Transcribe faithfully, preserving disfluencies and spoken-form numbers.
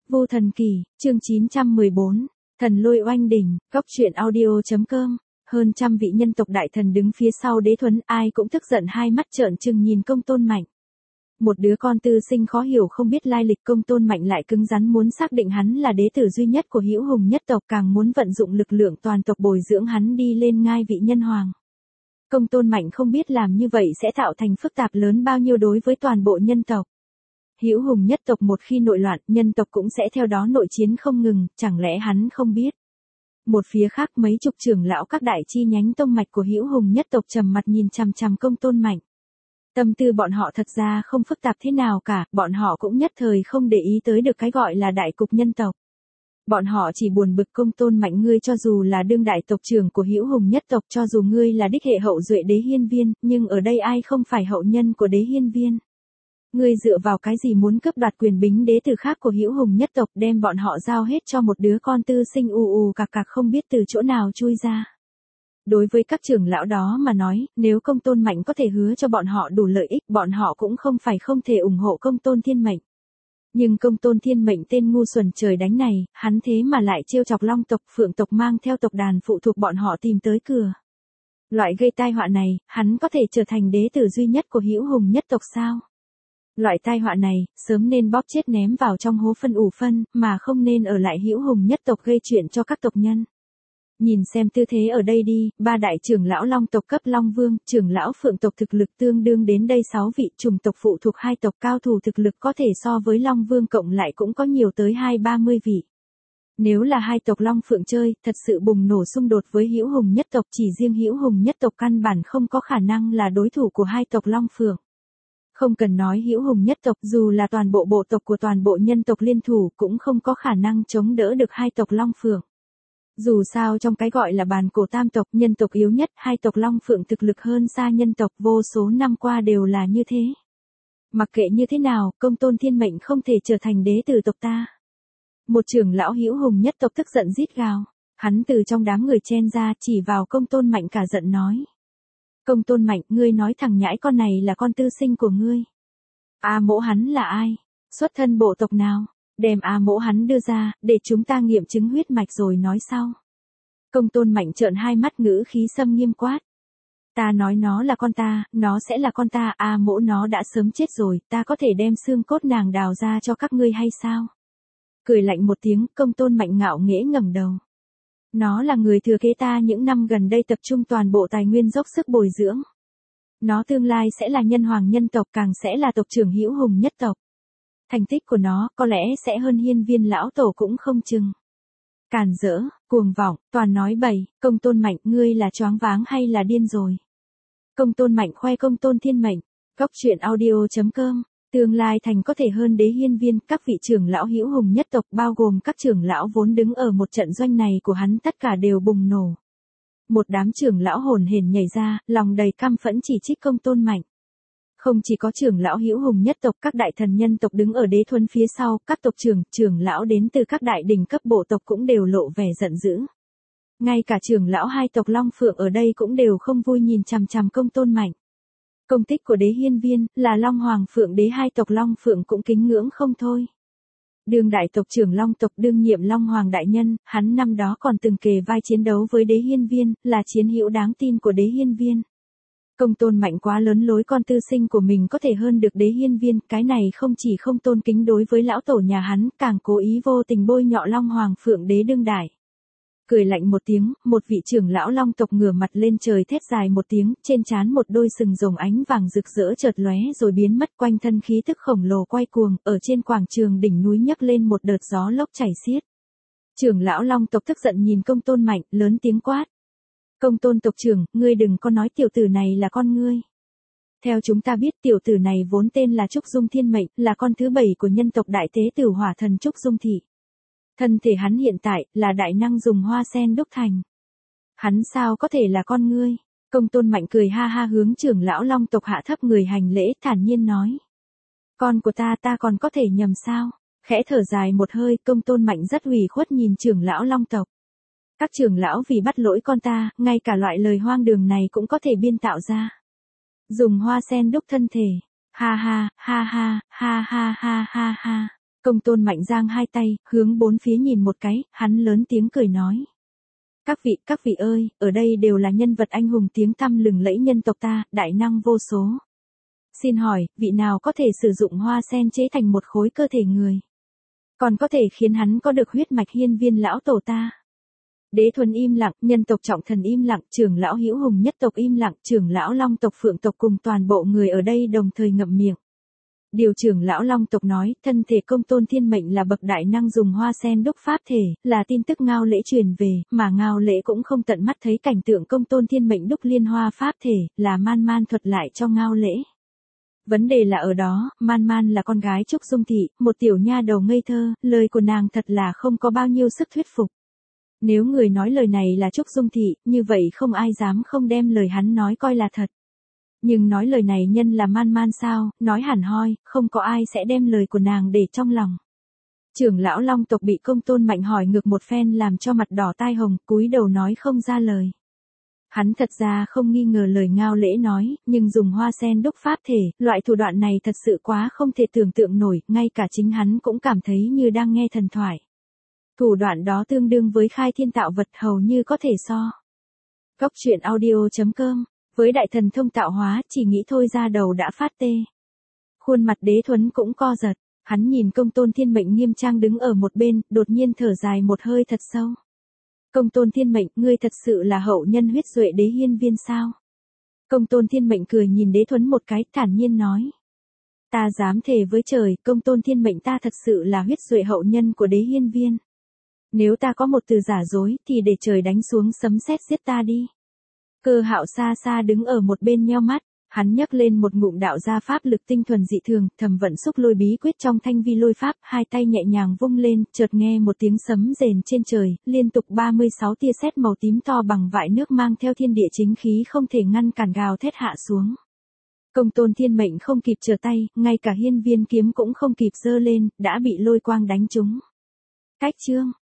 Vu Thần Kỳ, chương chín trăm mười bốn, Thần Lôi Oanh Đỉnh, góc truyện audio.com. Hơn trăm vị nhân tộc đại thần đứng phía sau Đế Thuấn, ai cũng tức giận hai mắt trợn trừng nhìn Công Tôn Mạnh. Một đứa con tư sinh khó hiểu không biết lai lịch, Công Tôn Mạnh lại cứng rắn muốn xác định hắn là đế tử duy nhất của Hữu Hùng nhất tộc, càng muốn vận dụng lực lượng toàn tộc bồi dưỡng hắn đi lên ngai vị nhân hoàng. Công Tôn Mạnh không biết làm như vậy sẽ tạo thành phức tạp lớn bao nhiêu đối với toàn bộ nhân tộc. Hữu Hùng nhất tộc một khi nội loạn, nhân tộc cũng sẽ theo đó nội chiến không ngừng, chẳng lẽ hắn không biết. Một phía khác, mấy chục trưởng lão các đại chi nhánh tông mạch của Hữu Hùng nhất tộc trầm mặt nhìn chằm chằm Công Tôn Mạnh. Tâm tư bọn họ thật ra không phức tạp thế nào cả, bọn họ cũng nhất thời không để ý tới được cái gọi là đại cục nhân tộc. Bọn họ chỉ buồn bực Công Tôn Mạnh, ngươi cho dù là đương đại tộc trưởng của Hữu Hùng nhất tộc, cho dù ngươi là đích hệ hậu duệ Đế Hiên Viên, nhưng ở đây ai không phải hậu nhân của Đế Hiên Viên? Ngươi dựa vào cái gì muốn cướp đoạt quyền bính đế tử khác của Hữu Hùng nhất tộc, đem bọn họ giao hết cho một đứa con tư sinh ù ù cạc cạc không biết từ chỗ nào chui ra? Đối với các trưởng lão đó mà nói, nếu Công Tôn Mạnh có thể hứa cho bọn họ đủ lợi ích, bọn họ cũng không phải không thể ủng hộ Công Tôn Thiên Mệnh. Nhưng Công Tôn Thiên Mệnh tên ngu xuẩn trời đánh này, hắn thế mà lại trêu chọc Long tộc, Phượng tộc mang theo tộc đàn phụ thuộc bọn họ tìm tới cửa. Loại gây tai họa này, hắn có thể trở thành đế tử duy nhất của Hữu Hùng nhất tộc sao? Loại tai họa này, sớm nên bóp chết ném vào trong hố phân ủ phân, mà không nên ở lại Hữu Hùng nhất tộc gây chuyện cho các tộc nhân. Nhìn xem tư thế ở đây đi, ba đại trưởng lão Long tộc cấp Long Vương, trưởng lão Phượng tộc thực lực tương đương đến đây sáu vị, trùng tộc phụ thuộc hai tộc cao thủ thực lực có thể so với Long Vương cộng lại cũng có nhiều tới hai ba mươi vị. Nếu là hai tộc Long Phượng chơi, thật sự bùng nổ xung đột với Hữu Hùng nhất tộc, chỉ riêng Hữu Hùng nhất tộc căn bản không có khả năng là đối thủ của hai tộc Long Phượng. Không cần nói Hữu Hùng nhất tộc, dù là toàn bộ bộ tộc của toàn bộ nhân tộc liên thủ cũng không có khả năng chống đỡ được hai tộc Long Phượng. Dù sao trong cái gọi là bàn cổ tam tộc, nhân tộc yếu nhất, hai tộc Long Phượng thực lực hơn xa nhân tộc, vô số năm qua đều là như thế. Mặc kệ như thế nào, Công Tôn Thiên Mệnh không thể trở thành đế tử tộc ta. Một trưởng lão Hữu Hùng nhất tộc tức giận rít gào. Hắn từ trong đám người chen ra, chỉ vào Công Tôn Mạnh cả giận nói. Công Tôn Mạnh, ngươi nói thằng nhãi con này là con tư sinh của ngươi. A mỗ hắn là ai? Xuất thân bộ tộc nào? Đem A mỗ hắn đưa ra, để chúng ta nghiệm chứng huyết mạch rồi nói sau. Công Tôn Mạnh trợn hai mắt, ngữ khí xâm nghiêm quát. Ta nói nó là con ta, nó sẽ là con ta, A mỗ nó đã sớm chết rồi, ta có thể đem xương cốt nàng đào ra cho các ngươi hay sao? Cười lạnh một tiếng, Công Tôn Mạnh ngạo nghễ ngẩng đầu. Nó là người thừa kế ta những năm gần đây tập trung toàn bộ tài nguyên dốc sức bồi dưỡng. Nó tương lai sẽ là nhân hoàng nhân tộc, càng sẽ là tộc trưởng Hữu Hùng nhất tộc. Thành tích của nó có lẽ sẽ hơn Hiên Viên lão tổ cũng không chừng. Càn rỡ, cuồng vọng, toàn nói bậy. Công Tôn Mạnh, ngươi là choáng váng hay là điên rồi? Công Tôn Mạnh khoe Công Tôn Thiên Mệnh, góc truyện audio.com. Tương lai thành có thể hơn Đế Hiên Viên, các vị trưởng lão Hữu Hùng nhất tộc bao gồm các trưởng lão vốn đứng ở một trận doanh này của hắn tất cả đều bùng nổ. Một đám trưởng lão hồn hển nhảy ra, lòng đầy căm phẫn chỉ trích Công Tôn Mạnh. Không chỉ có trưởng lão Hữu Hùng nhất tộc, các đại thần nhân tộc đứng ở Đế Thuấn phía sau, các tộc trưởng, trưởng lão đến từ các đại đỉnh cấp bộ tộc cũng đều lộ vẻ giận dữ. Ngay cả trưởng lão hai tộc Long Phượng ở đây cũng đều không vui nhìn chằm chằm Công Tôn Mạnh. Công tích của Đế Hiên Viên, là Long Hoàng Phượng đế hai tộc Long Phượng cũng kính ngưỡng không thôi. Đương đại tộc trưởng Long tộc đương nhiệm Long Hoàng đại nhân, hắn năm đó còn từng kề vai chiến đấu với Đế Hiên Viên, là chiến hữu đáng tin của Đế Hiên Viên. Công Tôn Mạnh quá lớn lối con tư sinh của mình có thể hơn được Đế Hiên Viên, cái này không chỉ không tôn kính đối với lão tổ nhà hắn, càng cố ý vô tình bôi nhọ Long Hoàng Phượng đế đương đại. Cười lạnh một tiếng, một vị trưởng lão Long tộc ngửa mặt lên trời thét dài một tiếng, trên trán một đôi sừng rồng ánh vàng rực rỡ chợt lóe rồi biến mất, quanh thân khí tức khổng lồ quay cuồng, ở trên quảng trường đỉnh núi nhấc lên một đợt gió lốc chảy xiết. Trưởng lão Long tộc tức giận nhìn Công Tôn Mạnh, lớn tiếng quát. Công Tôn tộc trưởng, ngươi đừng có nói tiểu tử này là con ngươi. Theo chúng ta biết, tiểu tử này vốn tên là Trúc Dung Thiên Mệnh, là con thứ bảy của nhân tộc đại tế tử hỏa thần Trúc Dung Thị. Thân thể hắn hiện tại, là đại năng dùng hoa sen đúc thành. Hắn sao có thể là con ngươi? Công Tôn Mạnh cười ha ha hướng trưởng lão Long tộc hạ thấp người hành lễ, thản nhiên nói. Con của ta ta còn có thể nhầm sao? Khẽ thở dài một hơi, Công Tôn Mạnh rất ủy khuất nhìn trưởng lão Long tộc. Các trưởng lão vì bắt lỗi con ta, ngay cả loại lời hoang đường này cũng có thể biên tạo ra. Dùng hoa sen đúc thân thể. Ha ha, ha ha, ha ha ha ha ha. Công Tôn Mạnh giang hai tay, hướng bốn phía nhìn một cái, hắn lớn tiếng cười nói. Các vị, các vị ơi, ở đây đều là nhân vật anh hùng tiếng tăm lừng lẫy nhân tộc ta, đại năng vô số. Xin hỏi, vị nào có thể sử dụng hoa sen chế thành một khối cơ thể người? Còn có thể khiến hắn có được huyết mạch hiên viên lão tổ ta? Đế Thuần im lặng, nhân tộc Trọng Thần im lặng, trưởng lão Hữu Hùng nhất tộc im lặng, trưởng lão Long tộc Phượng tộc cùng toàn bộ người ở đây đồng thời ngậm miệng. Điều trưởng lão Long tộc nói, thân thể Công Tôn Thiên Mệnh là bậc đại năng dùng hoa sen đúc pháp thể, là tin tức Ngao Lễ truyền về, mà Ngao Lễ cũng không tận mắt thấy cảnh tượng Công Tôn Thiên Mệnh đúc liên hoa pháp thể, là Man Man thuật lại cho Ngao Lễ. Vấn đề là ở đó, Man Man là con gái Trúc Dung Thị, một tiểu nha đầu ngây thơ, lời của nàng thật là không có bao nhiêu sức thuyết phục. Nếu người nói lời này là Trúc Dung Thị, như vậy không ai dám không đem lời hắn nói coi là thật. Nhưng nói lời này nhân là Man Man sao, nói hẳn hoi, không có ai sẽ đem lời của nàng để trong lòng. Trưởng lão Long tộc bị Công Tôn Mạnh hỏi ngược một phen làm cho mặt đỏ tai hồng, cúi đầu nói không ra lời. Hắn thật ra không nghi ngờ lời Ngao Lễ nói, nhưng dùng hoa sen đúc pháp thể, loại thủ đoạn này thật sự quá không thể tưởng tượng nổi, ngay cả chính hắn cũng cảm thấy như đang nghe thần thoại. Thủ đoạn đó tương đương với khai thiên tạo vật hầu như có thể so. Góc truyện audio chấm com, với đại thần thông tạo hóa chỉ nghĩ thôi ra đầu đã phát tê. Khuôn mặt Đế Thuần cũng co giật, hắn nhìn Công Tôn Thiên Mệnh nghiêm trang đứng ở một bên, đột nhiên thở dài một hơi thật sâu. Công Tôn Thiên Mệnh, ngươi thật sự là hậu nhân huyết duệ đế hiên viên sao? Công Tôn Thiên Mệnh cười nhìn Đế Thuần một cái, thản nhiên nói. Ta dám thề với trời, Công Tôn Thiên Mệnh ta thật sự là huyết duệ hậu nhân của đế hiên viên. Nếu ta có một từ giả dối, thì để trời đánh xuống sấm sét giết ta đi. Cơ Hạo xa xa đứng ở một bên nheo mắt, hắn nhấc lên một ngụm đạo gia pháp lực tinh thuần dị thường, thầm vận xúc lôi bí quyết trong thanh vi lôi pháp, hai tay nhẹ nhàng vung lên, chợt nghe một tiếng sấm rền trên trời, liên tục ba mươi sáu tia sét màu tím to bằng vại nước mang theo thiên địa chính khí không thể ngăn cản gào thét hạ xuống. Công Tôn Thiên Mệnh không kịp trở tay, ngay cả hiên viên kiếm cũng không kịp giơ lên, đã bị lôi quang đánh trúng. Cách chương